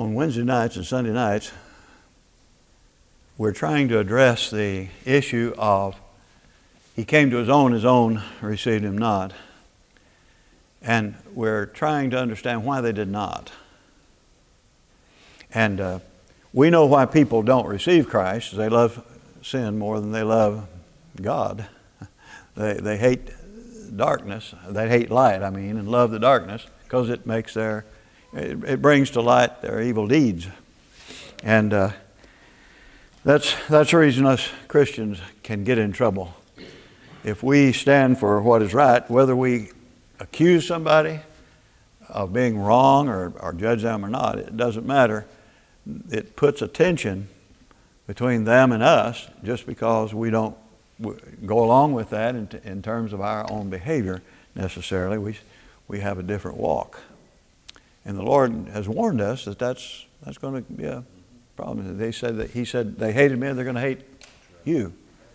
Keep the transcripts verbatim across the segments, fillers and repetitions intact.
on Wednesday nights and Sunday nights, we're trying to address the issue of he came to his own, his own received him not. And we're trying to understand why they did not. And uh, we know why people don't receive Christ. They love sin more than they love God. They, they hate darkness. They hate light, I mean, and love the darkness because it makes their, it, it brings to light their evil deeds. And uh, that's, that's the reason us Christians can get in trouble. If we stand for what is right, whether we accuse somebody of being wrong or, or judge them or not, it doesn't matter. It puts a tension between them and us just because we don't go along with that in, in terms of our own behavior necessarily. We, we have a different walk. And the Lord has warned us that that's, that's going to be a problem. They said that He said they hated me, they're going to hate you.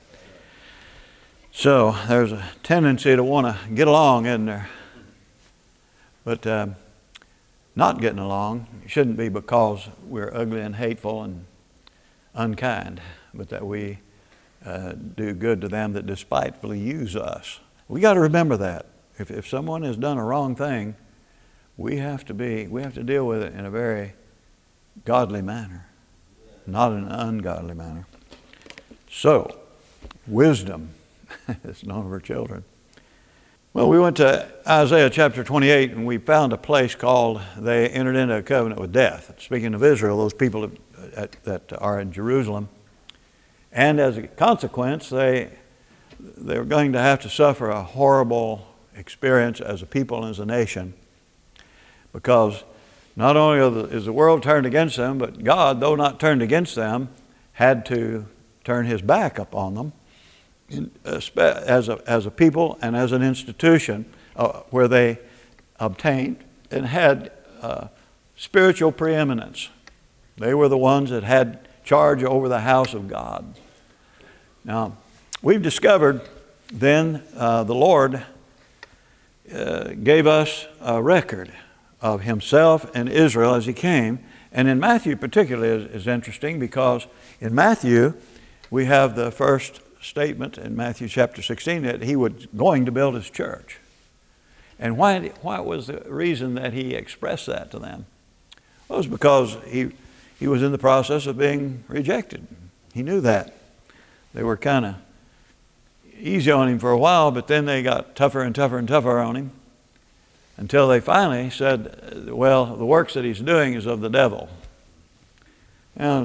So there's a tendency to want to get along, isn't there? But um, not getting along shouldn't be because we're ugly and hateful and unkind, but that we uh, do good to them that despitefully use us. We got to remember that. If, if someone has done a wrong thing, we have to be, we have to deal with it in a very godly manner, not in an ungodly manner. So, wisdom is known of her children. Well, we went to Isaiah chapter twenty-eight and we found a place called they entered into a covenant with death. Speaking of Israel, those people that, that are in Jerusalem. And as a consequence, they, they're going to have to suffer a horrible experience as a people and as a nation. Because not only are the, is the world turned against them, but God, though not turned against them, had to turn His back upon them. In, uh, as, a, as a people and as an institution uh, where they obtained and had uh, spiritual preeminence. They were the ones that had charge over the house of God. Now, we've discovered then uh, the Lord uh, gave us a record of Himself and Israel as He came. And in Matthew particularly is, is interesting because in Matthew we have the first statement in Matthew chapter sixteen that He was going to build His church. And why, why was the reason that He expressed that to them? Well, it was because he, he was in the process of being rejected. He knew that. They were kind of easy on Him for a while, but then they got tougher and tougher and tougher on Him until they finally said, well, the works that He's doing is of the devil. And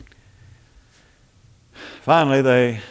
finally they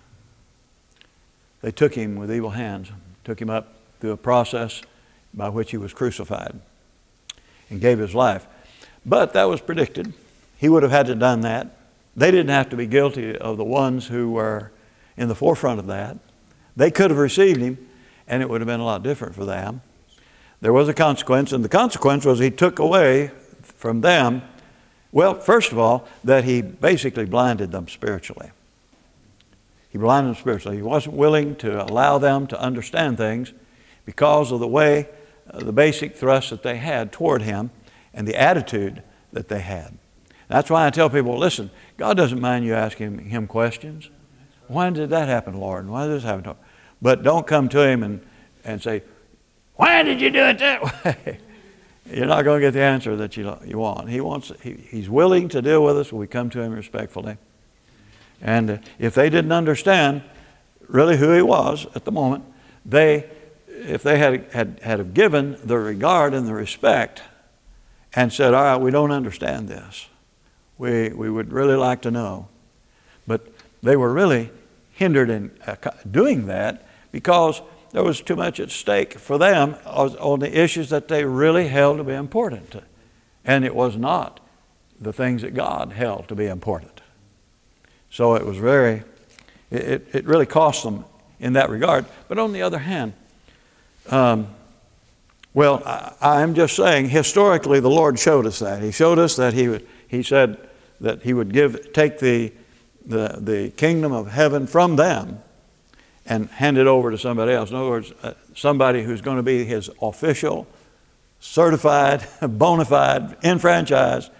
They took Him with evil hands, took Him up through a process by which He was crucified and gave His life. But that was predicted. He would have had to have done that. They didn't have to be guilty of the ones who were in the forefront of that. They could have received Him, and it would have been a lot different for them. There was a consequence, and the consequence was He took away from them, well, first of all, that He basically blinded them spiritually. He blinded them spiritually. He wasn't willing to allow them to understand things because of the way, uh, the basic thrust that they had toward Him and the attitude that they had. That's why I tell people, listen, God doesn't mind you asking Him questions. Why did that happen, Lord? Why did this happen? But don't come to Him and, and say, why did you do it that way? You're not going to get the answer that you, you want. He wants. He, he's willing to deal with us when we come to Him respectfully. And if they didn't understand really who He was at the moment, they, if they had, had, had given the regard and the respect and said, all right, we don't understand this. We, we would really like to know. But they were really hindered in doing that because there was too much at stake for them on the issues that they really held to be important. And it was not the things that God held to be important. So it was very, it, it really cost them in that regard. But on the other hand, um, well, I, I'm just saying, historically, the Lord showed us that. He showed us that He would, He said that He would give, take the, the, the kingdom of heaven from them and hand it over to somebody else. In other words, uh, somebody who's going to be His official, certified, bona fide, enfranchised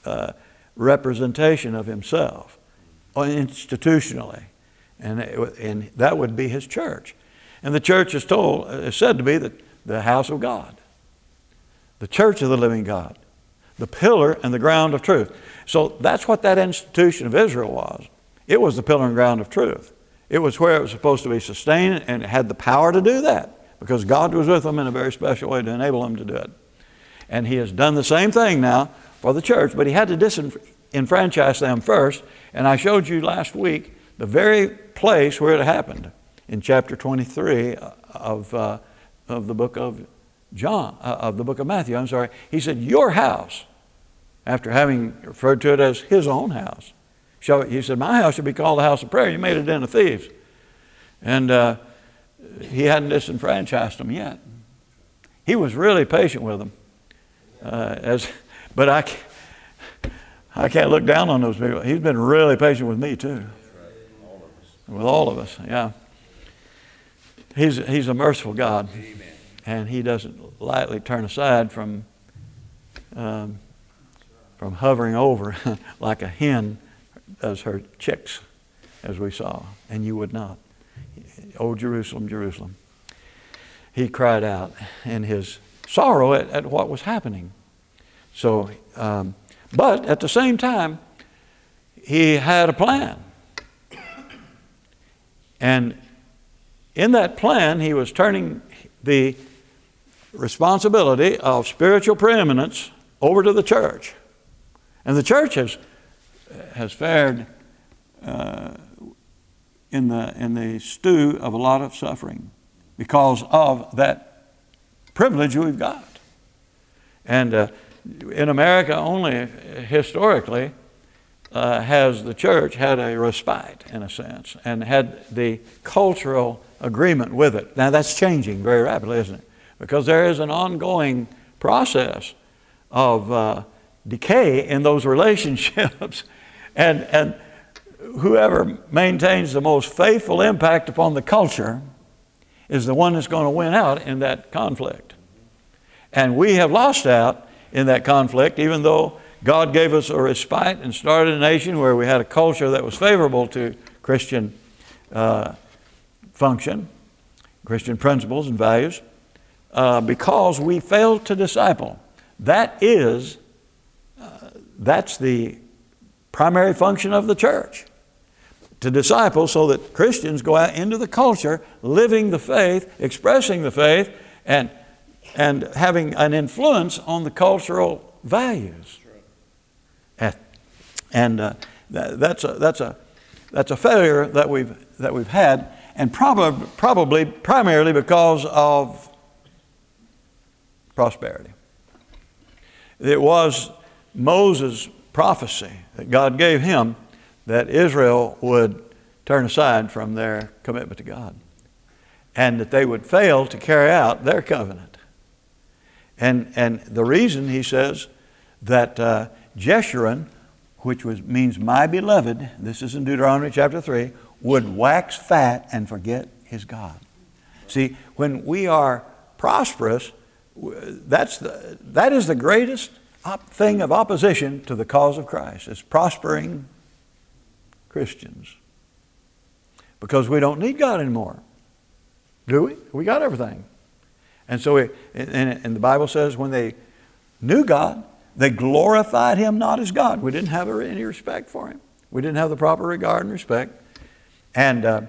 uh, representation of himself institutionally. And, it, and that would be his church. And the church is told, is said to be the, the house of God, the church of the living God, the pillar and the ground of truth. So that's what that institution of Israel was. It was the pillar and ground of truth. It was where it was supposed to be sustained, and it had the power to do that because God was with them in a very special way to enable them to do it. And he has done the same thing now for the church, but he had to disenfranchise them first. And I showed you last week the very place where it happened in chapter twenty-three of, uh, of the book of John, uh, of the book of Matthew, I'm sorry. He said, your house, after having referred to it as his own house. Shall, he said, my house should be called the house of prayer. You made it a den of thieves. And uh, he hadn't disenfranchised them yet. He was really patient with them. Uh, as, but I, I can't look down on those people. He's been really patient with me too. With all of us, yeah. He's, he's a merciful God. And he doesn't lightly turn aside from, um, from hovering over like a hen does her chicks, as we saw. And you would not. Oh, Jerusalem, Jerusalem. He cried out in his sorrow at, at what was happening. So, um, but at the same time, he had a plan. And in that plan, he was turning the responsibility of spiritual preeminence over to the church. And the church has, has fared uh, in the, in the stew of a lot of suffering because of that privilege we've got. And uh, in America only historically uh, has the church had a respite in a sense and had the cultural agreement with it. Now that's changing very rapidly, isn't it? Because there is an ongoing process of uh, decay in those relationships. and, and whoever maintains the most faithful impact upon the culture is the one that's going to win out in that conflict. And we have lost out in that conflict, even though God gave us a respite and started a nation where we had a culture that was favorable to Christian uh, function, Christian principles and values. Uh, because we failed to disciple. That is, uh, that's the primary function of the church. To disciple so that Christians go out into the culture, living the faith, expressing the faith, and, and having an influence on the cultural values. And, and uh, that, that's, a, that's, a, that's a failure that we've, that we've had, and probably, probably primarily because of prosperity. It was Moses' prophecy that God gave him that Israel would turn aside from their commitment to God and that they would fail to carry out their covenant. And, and the reason, he says, that uh, Jeshurun, which was, means my beloved, this is in Deuteronomy chapter three, would wax fat and forget his God. See, when we are prosperous, That's the, that is the greatest op- thing of opposition to the cause of Christ, is prospering Christians. Because we don't need God anymore. Do we? We got everything. And so, we, and, and the Bible says when they knew God, they glorified Him not as God. We didn't have any respect for Him. We didn't have the proper regard and respect. And, uh,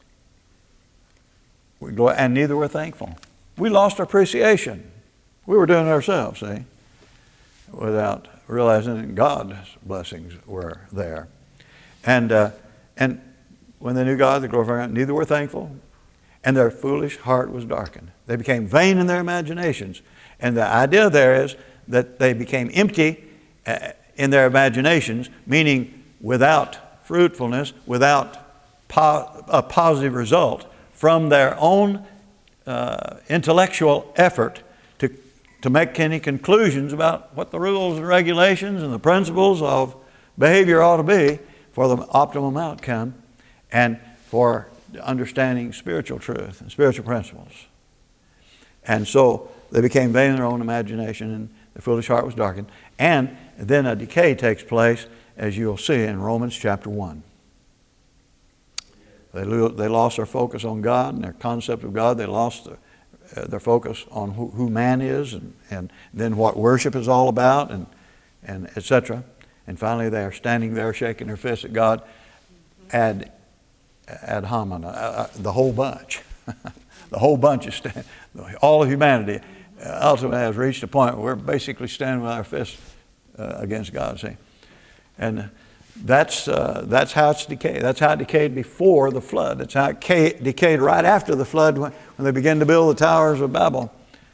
we, and neither were thankful. We lost our appreciation. We were doing it ourselves, see, without realizing that God's blessings were there. And uh, and when they knew God, they glorified God, neither were thankful, and their foolish heart was darkened. They became vain in their imaginations. And the idea there is that they became empty uh, in their imaginations, meaning without fruitfulness, without po- a positive result from their own Uh, intellectual effort to, to make any conclusions about what the rules and regulations and the principles of behavior ought to be for the optimum outcome and for understanding spiritual truth and spiritual principles. And so they became vain in their own imagination, and their foolish heart was darkened. And And then a decay takes place, as you'll see in Romans chapter one. They, lo- they lost their focus on God and their concept of God. They lost their, uh, their focus on who, who man is, and, and then what worship is all about, and, and et cetera. And finally they are standing there shaking their fists at God ad, ad hominem, uh, uh, the whole bunch. The whole bunch is standing, all of humanity uh, ultimately has reached a point where we're basically standing with our fists uh, against God, see. And that's, uh, that's how it's decayed. That's how it decayed before the flood. That's how it ca- decayed right after the flood, when, when they began to build the towers of Babel.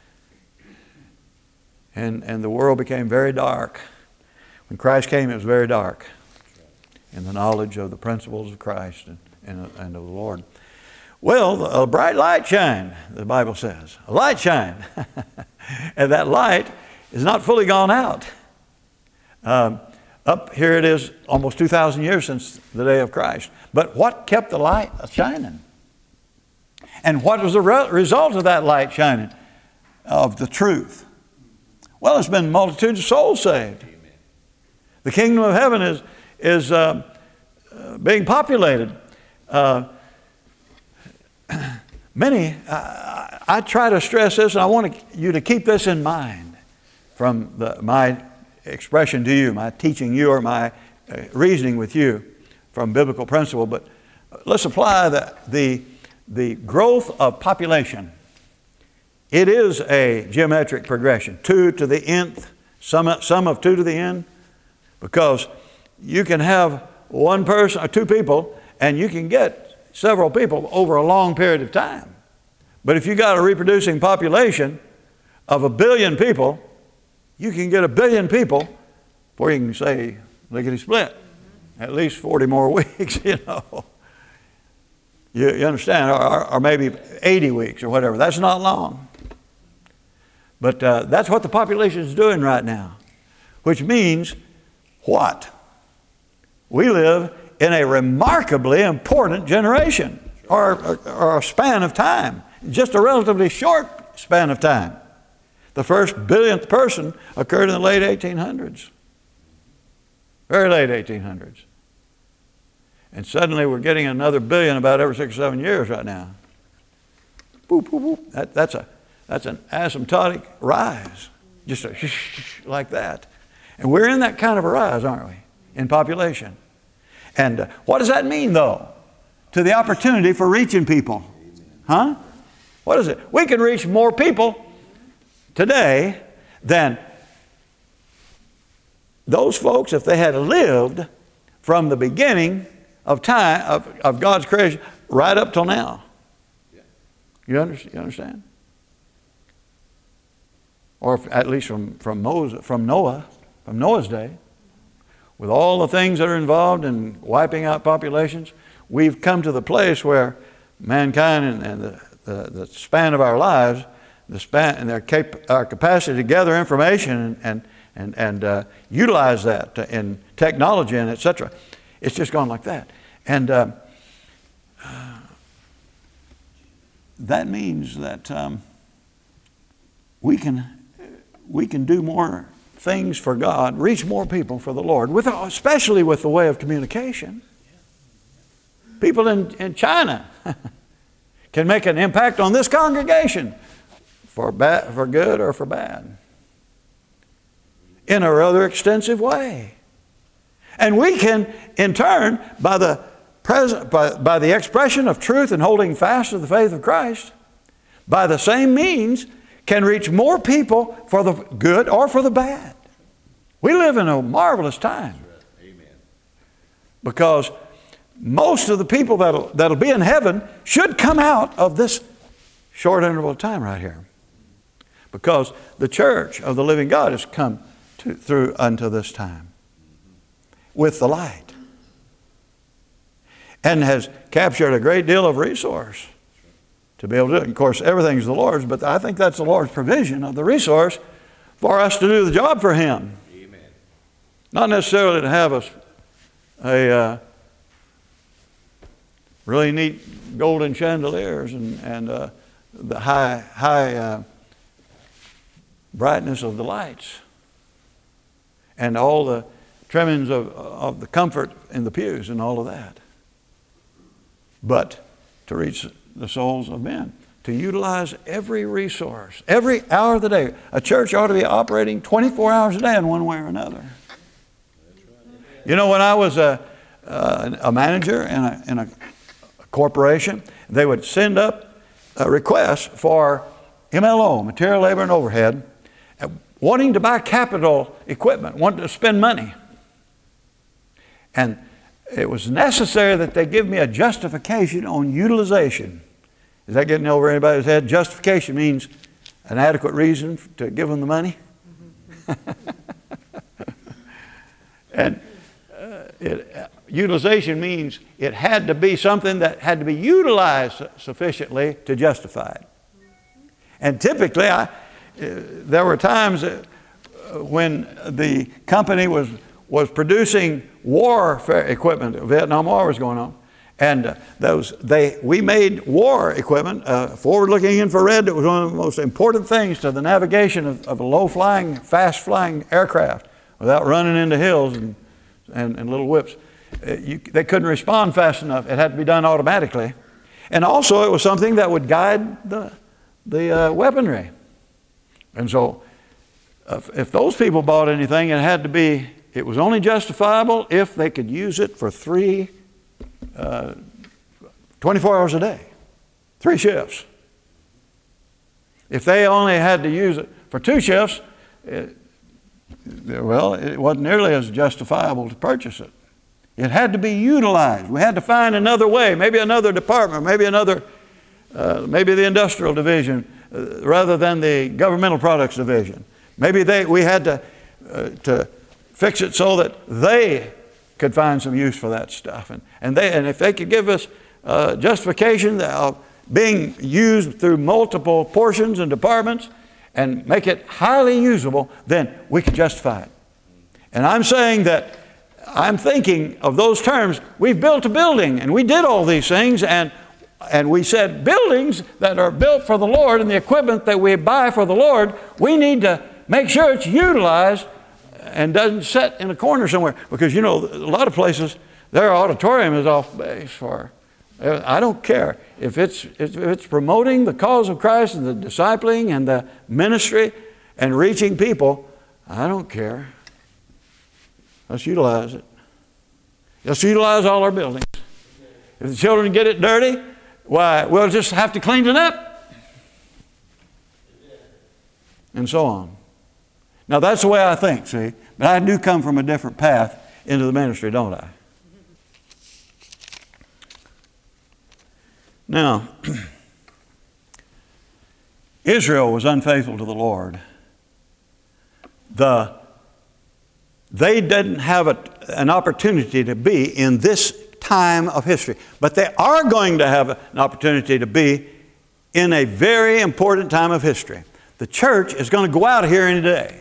And, and the world became very dark. When Christ came, it was very dark in the knowledge of the principles of Christ and, and, and of the Lord. Well, a bright light shine, the Bible says. A light shine. And that light is not fully gone out. Um, up here it is almost two thousand years since the day of Christ. But what kept the light shining? And what was the re- result of that light shining? Of the truth. Well, it's been multitudes of souls saved. Amen. The kingdom of heaven is, is uh, uh, being populated. Uh, Many, uh, I try to stress this, and I want to, you to keep this in mind from the, my expression to you, my teaching you, or my uh, reasoning with you from biblical principle. But let's apply the, the, the growth of population. It is a geometric progression, two to the nth, sum, sum of two to the n, because you can have one person or two people, and you can get several people over a long period of time. But if you got a reproducing population of a billion people, you can get a billion people before you can say lickety split. At least forty more weeks, you know. You, you understand? Or, or maybe eighty weeks or whatever. That's not long. But uh, that's what the population is doing right now. Which means what? We live in a remarkably important generation, or, or, or a span of time, just a relatively short span of time. The first billionth person occurred in the late eighteen hundreds, very late eighteen hundreds. And suddenly we're getting another billion about every six or seven years right now. Boop, boop, boop. That, that's, a, that's an asymptotic rise, just a like that. And we're in that kind of a rise, aren't we, in population? And uh, what does that mean, though, to the opportunity for reaching people? Huh? What is it? We can reach more people today than those folks, if they had lived from the beginning of time, of, of God's creation, right up till now. You understand? You understand? Or if, at least from, from, Moses, from Noah, from Noah's day. With all the things that are involved in wiping out populations, we've come to the place where mankind and, and the, the, the span of our lives, the span and their cap, our capacity to gather information and and and uh, utilize that in technology and et cetera, it's just gone like that. And uh, that means that um, we can we can do more things for God, reach more people for the Lord, with, especially with the way of communication. People in, in China can make an impact on this congregation for bad, for good or for bad, in a rather extensive way. And we can, in turn, by the present, by, by the expression of truth and holding fast to the faith of Christ, by the same means, can reach more people for the good or for the bad. We live in a marvelous time. Amen. Because most of the people that'll, that'll be in heaven should come out of this short interval of time right here. Because the church of the living God has come to, through unto this time with the light, and has captured a great deal of resource to be able to do it. Of course, everything's the Lord's, but I think that's the Lord's provision of the resource for us to do the job for Him. Amen. Not necessarily to have a, a uh, really neat golden chandeliers and, and uh, the high, high uh, brightness of the lights. and all the trimmings of, of the comfort in the pews and all of that. But to reach the souls of men, to utilize every resource, every hour of the day. A church ought to be operating twenty-four hours a day in one way or another. You know, when I was a, uh, a manager in a, in a corporation, they would send up a request for M L O, material, labor, and overhead, wanting to buy capital equipment, wanting to spend money. And it was necessary that they give me a justification on utilization. Is that getting over anybody's head? Justification means an adequate reason to give them the money. And uh, it, uh, utilization means it had to be something that had to be utilized sufficiently to justify it. And typically, I, uh, there were times uh, when the company was, was producing warfare equipment. The Vietnam War was going on. And uh, those they we made war equipment, uh, forward-looking infrared. That was one of the most important things to the navigation of, of a low-flying, fast-flying aircraft without running into hills and, and, and little whips. Uh, you, they couldn't respond fast enough. It had to be done automatically. And also it was something that would guide the, the uh, weaponry. And so uh, if those people bought anything, it had to be, it was only justifiable if they could use it for three Uh, twenty-four hours a day, three shifts. If they only had to use it for two shifts, it, well, it wasn't nearly as justifiable to purchase it. It had to be utilized. We had to find another way, maybe another department, maybe another, uh, maybe the industrial division uh, rather than the governmental products division. Maybe they, we had to, uh, to fix it so that they could find some use for that stuff. And, and, they, and if they could give us uh, justification of being used through multiple portions and departments and make it highly usable, then we could justify it. And I'm saying that, I'm thinking of those terms. We've built a building and we did all these things, and, and we said buildings that are built for the Lord and the equipment that we buy for the Lord, we need to make sure it's utilized and doesn't sit in a corner somewhere. Because, you know, a lot of places, their auditorium is off base for, I don't care. If it's, if it's promoting the cause of Christ and the discipling and the ministry and reaching people, I don't care. Let's utilize it. Let's utilize all our buildings. If the children get it dirty, why, we'll just have to clean it up. And so on. Now that's the way I think, see. But I do come from a different path into the ministry, don't I? Now, Israel was unfaithful to the Lord. The, they didn't have a, an opportunity to be in this time of history. But they are going to have an opportunity to be in a very important time of history. The church is going to go out here any day.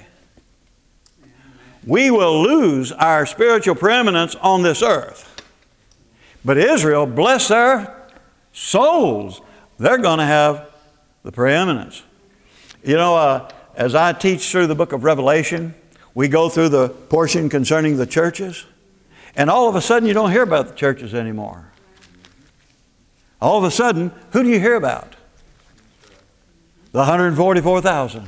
We will lose our spiritual preeminence on this earth. But Israel, bless their souls, they're going to have the preeminence. You know, uh, as I teach through the book of Revelation, we go through the portion concerning the churches, and all of a sudden you don't hear about the churches anymore. All of a sudden, who do you hear about? The one hundred forty-four thousand.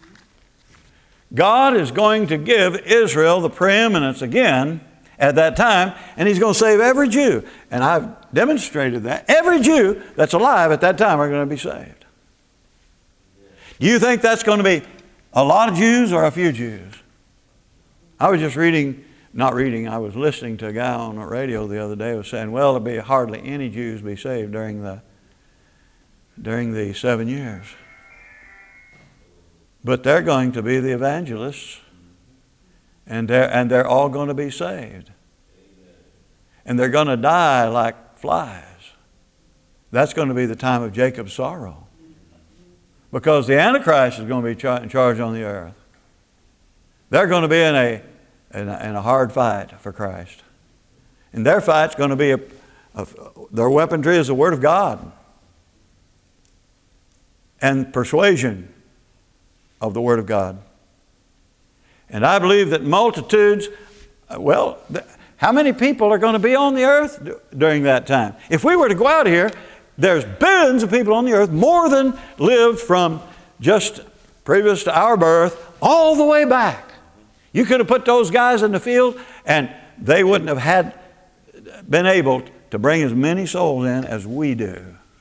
God is going to give Israel the preeminence again at that time, and He's going to save every Jew. And I've demonstrated that. Every Jew that's alive at that time are going to be saved. Do you think that's going to be a lot of Jews or a few Jews? I was just reading, not reading, I was listening to a guy on the radio the other day who was saying, well, there'll be hardly any Jews be saved during the, during the seven years. But they're going to be the evangelists, and they're, and they're all going to be saved. And they're going to die like flies. That's going to be the time of Jacob's sorrow. Because the Antichrist is going to be char- in charge on the earth. They're going to be in a, in a, in a hard fight for Christ. And their fight's going to be, a, a, their weaponry is the Word of God. And persuasion of the Word of God. And I believe that multitudes, well, how many people are going to be on the earth during that time? If we were to go out here, there's billions of people on the earth, more than lived from just previous to our birth, all the way back. You could have put those guys in the field and they wouldn't have had been able to bring as many souls in as we do.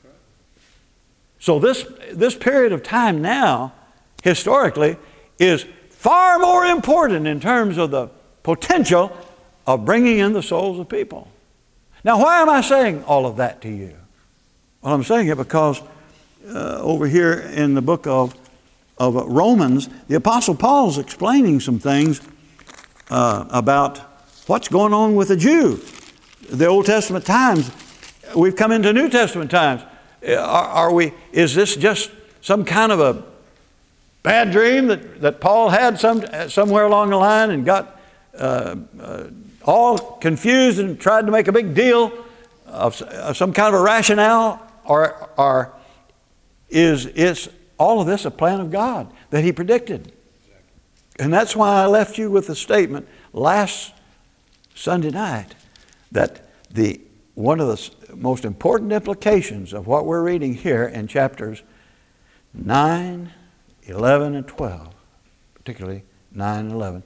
So this, this period of time now, historically, is far more important in terms of the potential of bringing in the souls of people. Now, why am I saying all of that to you? Well, I'm saying it because uh, over here in the book of, of Romans, the Apostle Paul's explaining some things uh, about what's going on with the Jew. The Old Testament times, we've come into New Testament times. Are, are we, is this just some kind of a bad dream that, that Paul had some, somewhere along the line and got uh, uh, all confused and tried to make a big deal of, of some kind of a rationale? Or, or is, is all of this a plan of God that He predicted? And that's why I left you with the statement last Sunday night that the, one of the most important implications of what we're reading here in chapters nine, eleven, and twelve, particularly nine and eleven,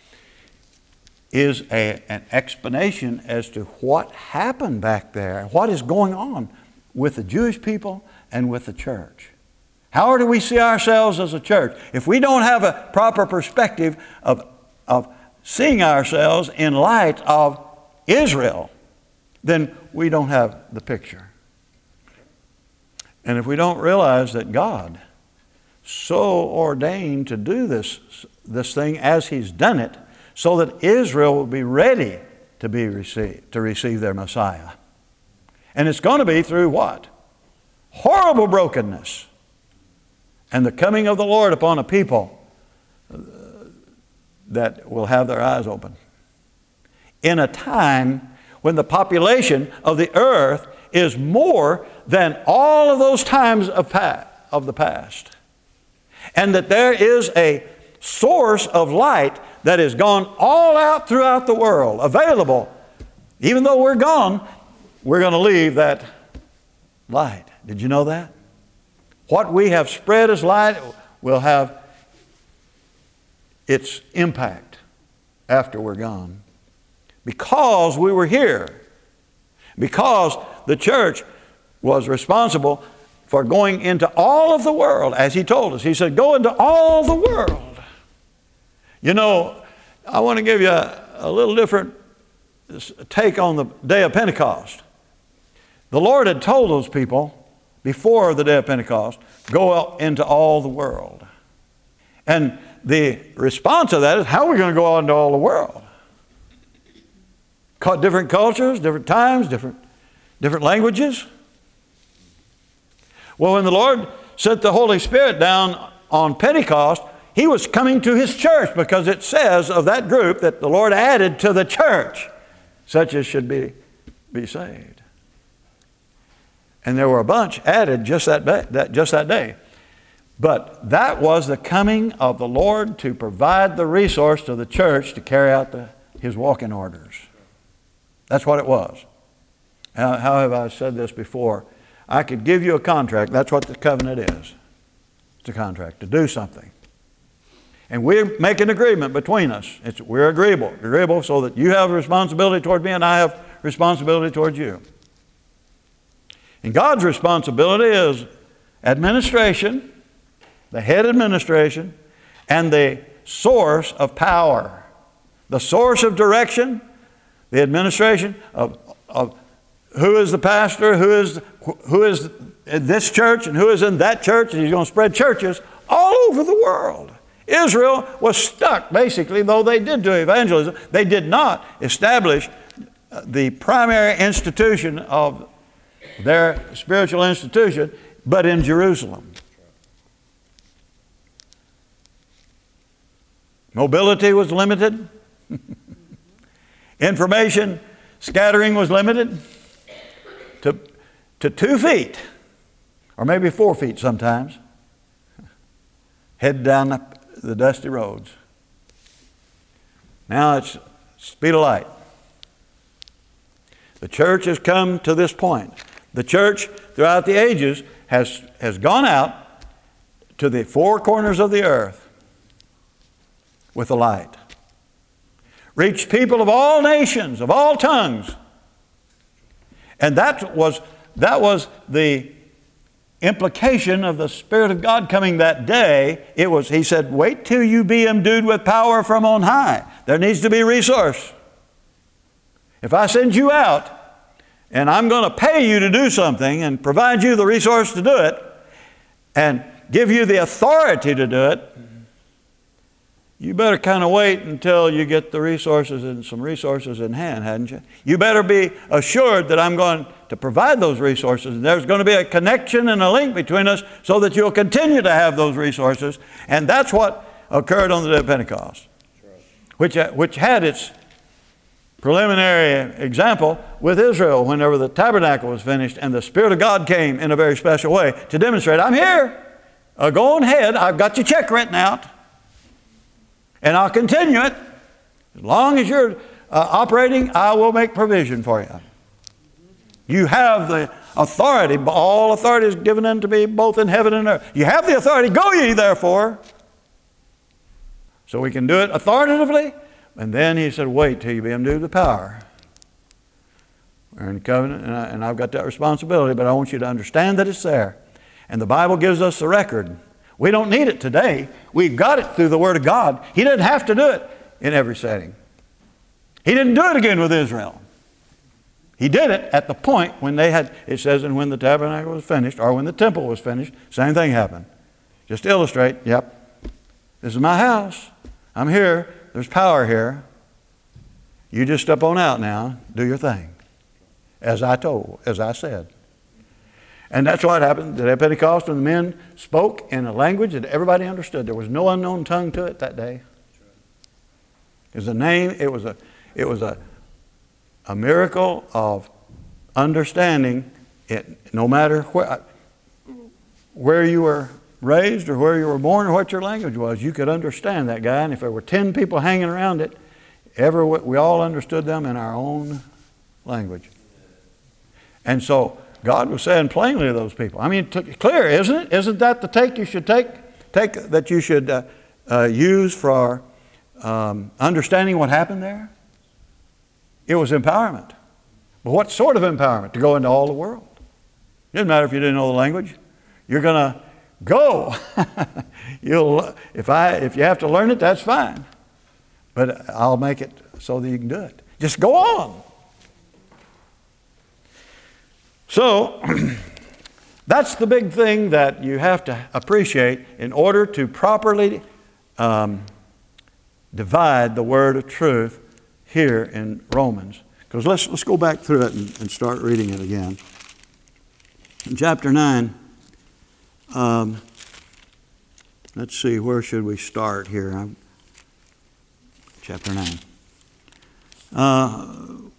is a, an explanation as to what happened back there, what is going on with the Jewish people and with the church. How do we see ourselves as a church? If we don't have a proper perspective of, of seeing ourselves in light of Israel, then we don't have the picture. And if we don't realize that God so ordained to do this, this thing as He's done it, so that Israel will be ready to be received, to receive their Messiah. And it's going to be through what? Horrible brokenness. And the coming of the Lord upon a people that will have their eyes open. In a time when the population of the earth is more than all of those times of, pa- of the past. And that there is a source of light that has gone all out throughout the world, available. Even though we're gone, we're going to leave that light. Did you know that? What we have spread as light will have its impact after we're gone. Because we were here. Because the church was responsible for going into all of the world, as He told us. He said, go into all the world. You know, I want to give you a, a little different take on the day of Pentecost. The Lord had told those people before the day of Pentecost, go out into all the world. And the response to that is, how are we going to go out into all the world? Caught different cultures, different times, different, different languages. Well, when the Lord sent the Holy Spirit down on Pentecost, He was coming to His church, because it says of that group that the Lord added to the church such as should be, be saved. And there were a bunch added just that day, that, just that day. But that was the coming of the Lord to provide the resource to the church to carry out the, His walking orders. That's what it was. How, how have I said this before? I could give you a contract. That's what the covenant is. It's a contract to do something. And we make an agreement between us. It's, we're agreeable. Agreeable so that you have responsibility toward me and I have responsibility toward you. And God's responsibility is administration, the head administration, and the source of power. The source of direction, the administration of, of who is the pastor, who is, who is in this church and who is in that church, and He's going to spread churches all over the world. Israel was stuck, basically, though they did do evangelism. They did not establish the primary institution of their spiritual institution, but in Jerusalem. Mobility was limited. Information scattering was limited to, to two feet, or maybe four feet sometimes. Head down the, the dusty roads. Now it's speed of light. The church has come to this point. The church throughout the ages has, has gone out to the four corners of the earth with the light. Reached people of all nations, of all tongues. And that was, that was the implication of the Spirit of God coming that day. It was, He said, wait till you be endued with power from on high. There needs to be a resource. If I send you out and I'm going to pay you to do something and provide you the resource to do it and give you the authority to do it, you better kind of wait until you get the resources and some resources in hand, hadn't you? You better be assured that I'm going to provide those resources. And there's going to be a connection and a link between us so that you'll continue to have those resources. And that's what occurred on the day of Pentecost, which, which had its preliminary example with Israel whenever the tabernacle was finished and the Spirit of God came in a very special way to demonstrate, I'm here. Uh, go on ahead. I've got your check written out. And I'll continue it. As long as you're uh, operating, I will make provision for you. You have the authority. All authority is given unto me both in heaven and earth. You have the authority. Go ye therefore. So we can do it authoritatively. And then He said, wait till you be endued with power. We're in the covenant, and, I, and I've got that responsibility, but I want you to understand that it's there. And the Bible gives us the record. We don't need it today. We've got it through the Word of God. He didn't have to do it in every setting. He didn't do it again with Israel. He did it at the point when they had, it says, and when the tabernacle was finished, or when the temple was finished, same thing happened. Just to illustrate, yep, this is my house. I'm here. There's power here. You just step on out now. Do your thing. As I told, as I said. And that's what happened at Pentecost when the men spoke in a language that everybody understood. There was no unknown tongue to it that day. It was a name, it was a it was a, a miracle of understanding it, no matter where, where you were raised or where you were born or what your language was, you could understand that guy. And if there were ten people hanging around it, every, we all understood them in our own language. And so God was saying plainly to those people. I mean, t- clear, isn't it? Isn't that the take you should take? Take that you should uh, uh, use for um, understanding what happened there? It was empowerment. But what sort of empowerment? To go into all the world. It doesn't matter if you didn't know the language. You're going to go. You'll, if, I, if you have to learn it, that's fine. But I'll make it so that you can do it. Just go on. So, that's the big thing that you have to appreciate in order to properly um, divide the word of truth here in Romans. Because let's, let's go back through it and, and start reading it again. In chapter nine, um, let's see, where should we start here? I'm, chapter nine. Uh,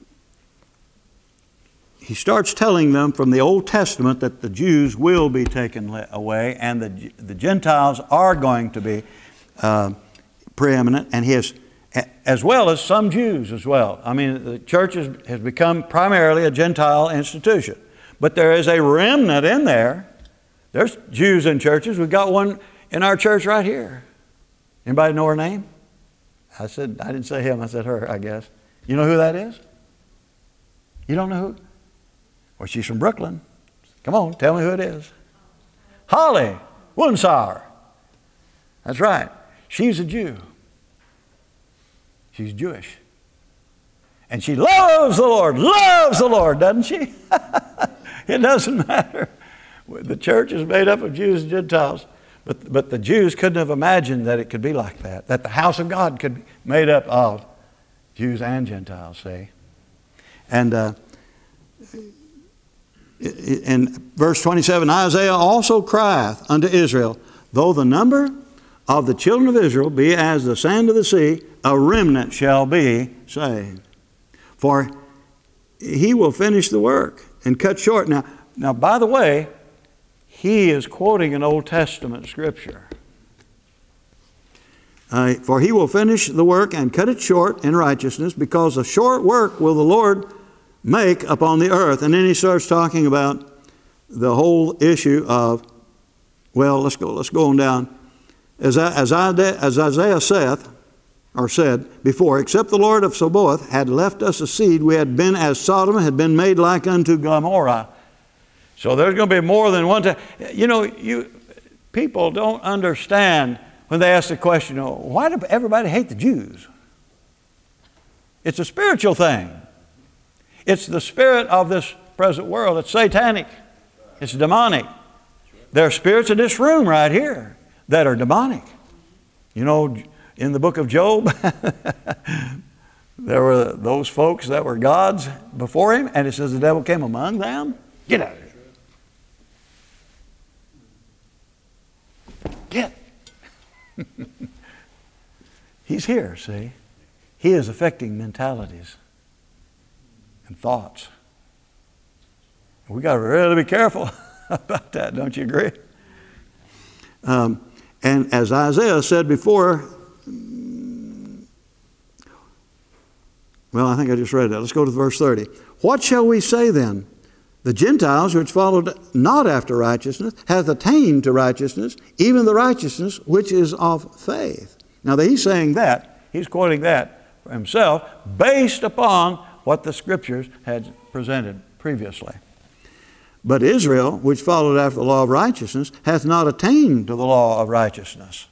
He starts telling them from the Old Testament that the Jews will be taken away and the, the Gentiles are going to be uh, preeminent, and he has, as well as some Jews as well. I mean, the church has, has become primarily a Gentile institution. But there is a remnant in there. There's Jews in churches. We've got one in our church right here. Anybody know her name? I said, I didn't say him, I said her, I guess. You know who that is? You don't know who? Well, she's from Brooklyn. Come on, tell me who it is. Holly Wunsour. That's right. She's a Jew. She's Jewish. And she loves the Lord, loves the Lord, doesn't she? It doesn't matter. The church is made up of Jews and Gentiles. But, but the Jews couldn't have imagined that it could be like that, that the house of God could be made up of Jews and Gentiles, see? And uh, in verse twenty-seven, Isaiah also crieth unto Israel, though the number of the children of Israel be as the sand of the sea, a remnant shall be saved. For he will finish the work and cut short. Now, now by the way, he is quoting an Old Testament scripture. Uh, for he will finish the work and cut it short in righteousness, because a short work will the Lord make upon the earth. And then he starts talking about the whole issue of, well, let's go, let's go on down. As, as, as Isaiah saith, or said before, except the Lord of Sabaoth had left us a seed, we had been as Sodom, had been made like unto Gomorrah. So there's going to be more than one time. You know, you people don't understand when they ask the question, oh, why do everybody hate the Jews? It's a spiritual thing. It's the spirit of this present world. It's satanic. It's demonic. There are spirits in this room right here that are demonic. You know, in the book of Job, there were those folks that were gods before him, and it says the devil came among them. Get out of here. Get. He's here, see. He is affecting mentalities and thoughts. We got to really be careful about that, don't you agree? Um, and as Isaiah said before, well, I think I just read that. Let's go to verse thirty. What shall we say then? The Gentiles which followed not after righteousness hath attained to righteousness, even the righteousness which is of faith. Now he's saying that, he's quoting that for himself, based upon what the Scriptures had presented previously. But Israel, which followed after the law of righteousness, hath not attained to the law of righteousness.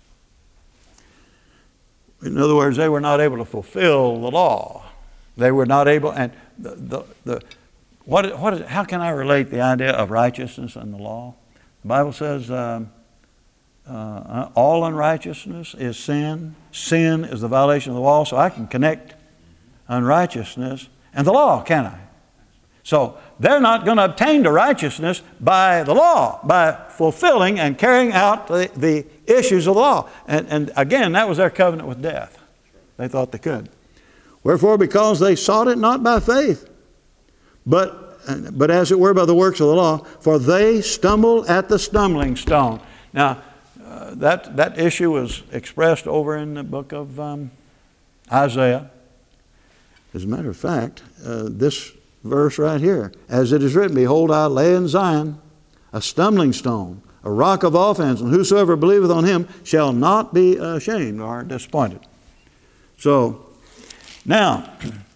In other words, they were not able to fulfill the law. They were not able, and the, the, the what, what is, how can I relate the idea of righteousness and the law? The Bible says um, uh, all unrighteousness is sin. Sin is the violation of the law, so I can connect unrighteousness and the law, can I? So they're not going to obtain to righteousness by the law, by fulfilling and carrying out the, the issues of the law. And, and again, that was their covenant with death. They thought they could. Wherefore, because they sought it not by faith, but, but as it were by the works of the law, for they stumble at the stumbling stone. Now, uh, that, that issue was expressed over in the book of um, Isaiah. As a matter of fact, uh, this verse right here, as it is written, behold, I lay in Zion a stumbling stone, a rock of offense, and whosoever believeth on him shall not be ashamed or disappointed. So, now,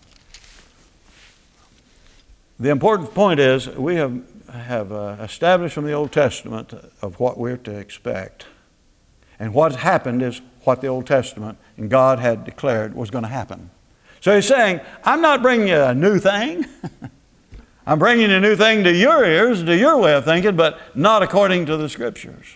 the important point is we have, have uh, established from the Old Testament of what we're to expect. And what happened is what the Old Testament and God had declared was going to happen. So he's saying, I'm not bringing you a new thing. I'm bringing a new thing to your ears, to your way of thinking, but not according to the Scriptures.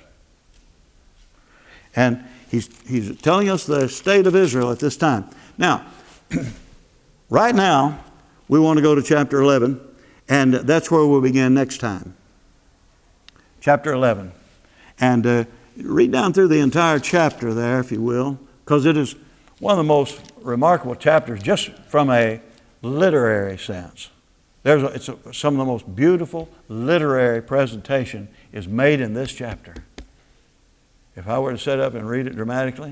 And he's, he's telling us the state of Israel at this time. Now, right now, we want to go to chapter eleven, and that's where we'll begin next time. Chapter eleven. And uh, read down through the entire chapter there, if you will, because it is one of the most remarkable chapters just from a literary sense. There's a, it's a, some of the most beautiful literary presentation is made in this chapter. If I were to set up and read it dramatically,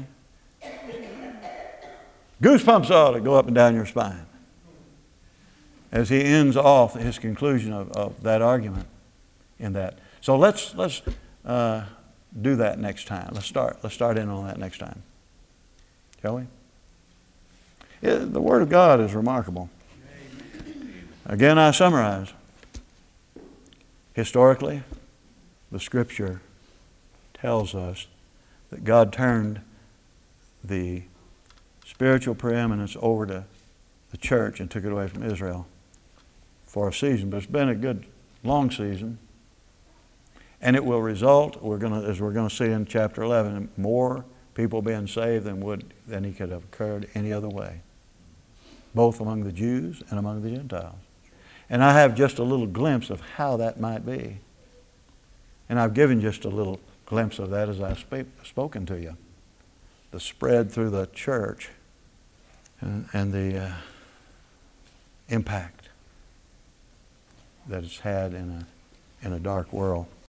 goosebumps ought to go up and down your spine as he ends off his conclusion of, of that argument in that. So let's let's uh, do that next time. Let's start. Let's start in on that next time. Shall we? Yeah, the Word of God is remarkable. Again, I summarize. Historically, the Scripture tells us that God turned the spiritual preeminence over to the church and took it away from Israel for a season. But it's been a good long season. And it will result, we're going to, as we're going to see in chapter eleven, more people being saved than would than he could have occurred any other way, both among the Jews and among the Gentiles. And I have just a little glimpse of how that might be. And I've given just a little glimpse of that as I've sp- spoken to you. The spread through the church and, and the uh, impact that it's had in a, in a dark world.